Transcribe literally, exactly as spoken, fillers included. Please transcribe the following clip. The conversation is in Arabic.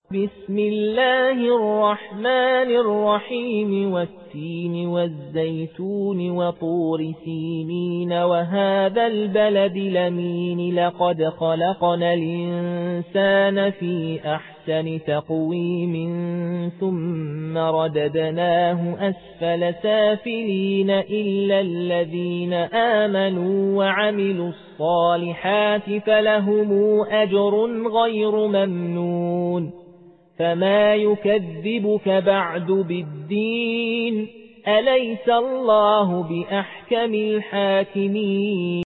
بسم الله الرحمن الرحيم والتين والزيتون وطور سينين وهذا البلد الأمين لقد خلقنا الإنسان في أحسن تقويم ثم رددناه أسفل سافلين إلا الذين آمنوا وعملوا الصالحات فلهم أجر غير ممنون فما يكذبك بعد بالدين أليس الله بأحكم الحاكمين